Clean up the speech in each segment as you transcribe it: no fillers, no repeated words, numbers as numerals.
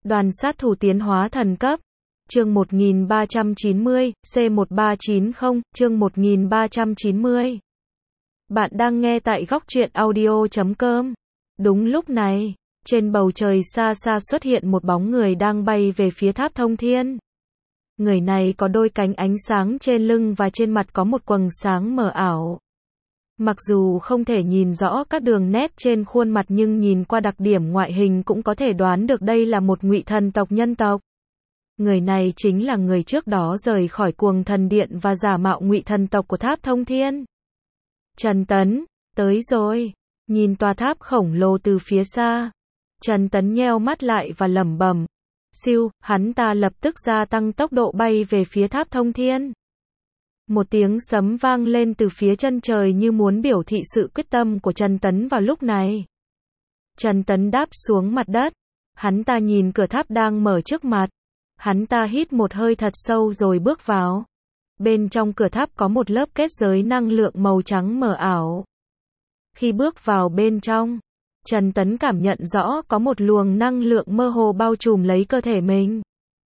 Đoàn sát thủ tiến hóa thần cấp. Chương 1390, C1390, chương 1390. Bạn đang nghe tại góc truyện audio.com. Đúng lúc này, trên bầu trời xa xa xuất hiện một bóng người đang bay về phía tháp thông thiên. Người này có đôi cánh ánh sáng trên lưng và trên mặt có một quầng sáng mờ ảo. Mặc dù không thể nhìn rõ các đường nét trên khuôn mặt nhưng nhìn qua đặc điểm ngoại hình cũng có thể đoán được đây là một ngụy thần tộc nhân tộc. Người này chính là người trước đó rời khỏi Cuồng Thần Điện và giả mạo ngụy thần tộc của tháp thông thiên. Trần Tấn, tới rồi. Nhìn tòa tháp khổng lồ từ phía xa, Trần Tấn nheo mắt lại và lẩm bẩm. Siêu, hắn ta lập tức gia tăng tốc độ bay về phía tháp thông thiên. Một tiếng sấm vang lên từ phía chân trời như muốn biểu thị sự quyết tâm của Trần Tấn vào lúc này. Trần Tấn đáp xuống mặt đất. Hắn ta nhìn cửa tháp đang mở trước mặt. Hắn ta hít một hơi thật sâu rồi bước vào. Bên trong cửa tháp có một lớp kết giới năng lượng màu trắng mờ ảo. Khi bước vào bên trong, Trần Tấn cảm nhận rõ có một luồng năng lượng mơ hồ bao trùm lấy cơ thể mình.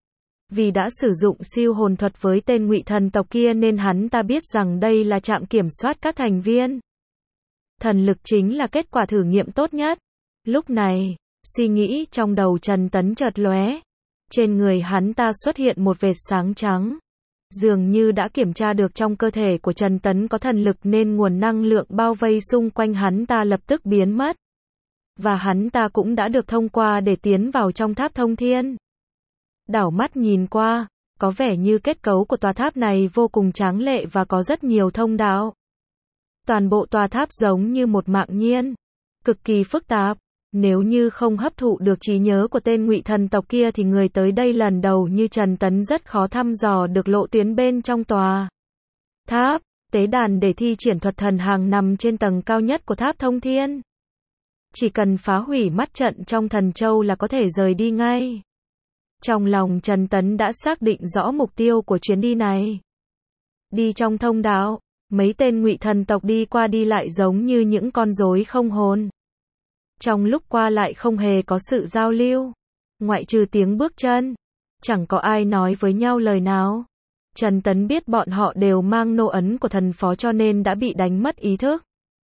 Vì đã sử dụng siêu hồn thuật với tên ngụy thần tộc kia nên hắn ta biết rằng đây là trạm kiểm soát các thành viên. Thần lực chính là kết quả thử nghiệm tốt nhất. Lúc này, suy nghĩ trong đầu Trần Tấn chợt lóe. Trên người hắn ta xuất hiện một vệt sáng trắng. Dường như đã kiểm tra được trong cơ thể của Trần Tấn có thần lực nên nguồn năng lượng bao vây xung quanh hắn ta lập tức biến mất. Và hắn ta cũng đã được thông qua để tiến vào trong tháp thông thiên. Đảo mắt nhìn qua, có vẻ như kết cấu của tòa tháp này vô cùng tráng lệ và có rất nhiều thông đạo. Toàn bộ tòa tháp giống như một mạng nhiên, cực kỳ phức tạp. Nếu như không hấp thụ được trí nhớ của tên ngụy thần tộc kia thì người tới đây lần đầu như Trần Tấn rất khó thăm dò được lộ tuyến bên trong tòa tháp. Tế đàn để thi triển thuật thần hàng nằm trên tầng cao nhất của tháp thông thiên. Chỉ cần phá hủy mắt trận trong thần châu là có thể rời đi ngay. Trong lòng Trần Tấn đã xác định rõ mục tiêu của chuyến đi này. Đi trong thông đạo, mấy tên ngụy thần tộc đi qua đi lại giống như những con rối không hồn. Trong lúc qua lại không hề có sự giao lưu, ngoại trừ tiếng bước chân, chẳng có ai nói với nhau lời nào. Trần Tấn biết bọn họ đều mang nô ấn của thần phó cho nên đã bị đánh mất ý thức.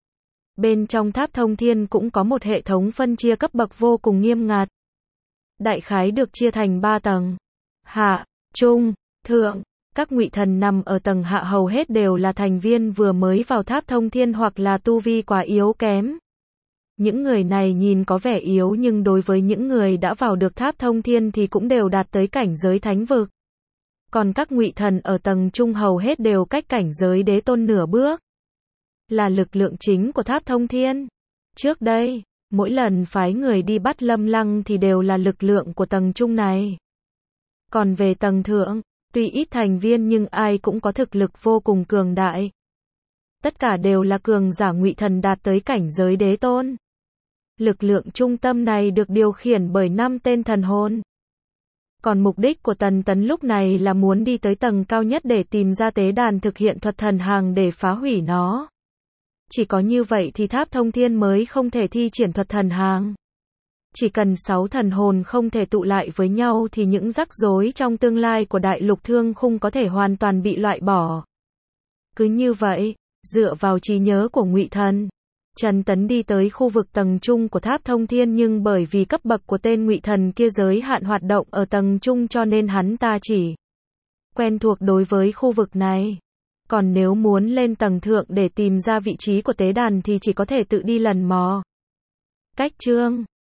Bên trong tháp thông thiên cũng có một hệ thống phân chia cấp bậc vô cùng nghiêm ngặt. Đại khái được chia thành 3 tầng. Hạ, trung, thượng. Các ngụy thần nằm ở tầng hạ hầu hết đều là thành viên vừa mới vào tháp thông thiên hoặc là tu vi quá yếu kém. Những người này nhìn có vẻ yếu nhưng đối với những người đã vào được tháp thông thiên thì cũng đều đạt tới cảnh giới thánh vực. Còn các ngụy thần ở tầng trung hầu hết đều cách cảnh giới đế tôn nửa bước. Là lực lượng chính của tháp thông thiên. Trước đây, mỗi lần phái người đi bắt Lâm Lăng thì đều là lực lượng của tầng trung này. Còn về tầng thượng, tuy ít thành viên nhưng ai cũng có thực lực vô cùng cường đại. Tất cả đều là cường giả ngụy thần đạt tới cảnh giới đế tôn. Lực lượng trung tâm này được điều khiển bởi 5 tên thần hồn. Còn mục đích của Trần Tấn lúc này là muốn đi tới tầng cao nhất để tìm ra tế đàn thực hiện thuật thần hàng để phá hủy nó. Chỉ có như vậy thì tháp thông thiên mới không thể thi triển thuật thần hàng. Chỉ cần 6 thần hồn không thể tụ lại với nhau thì những rắc rối trong tương lai của đại lục thương khung có thể hoàn toàn bị loại bỏ. Cứ như vậy, dựa vào trí nhớ của ngụy thần, Trần Tấn đi tới khu vực tầng trung của tháp thông thiên nhưng bởi vì cấp bậc của tên ngụy thần kia giới hạn hoạt động ở tầng trung cho nên hắn ta chỉ quen thuộc đối với khu vực này. Còn nếu muốn lên tầng thượng để tìm ra vị trí của tế đàn thì chỉ có thể tự đi lần mò. Cách chương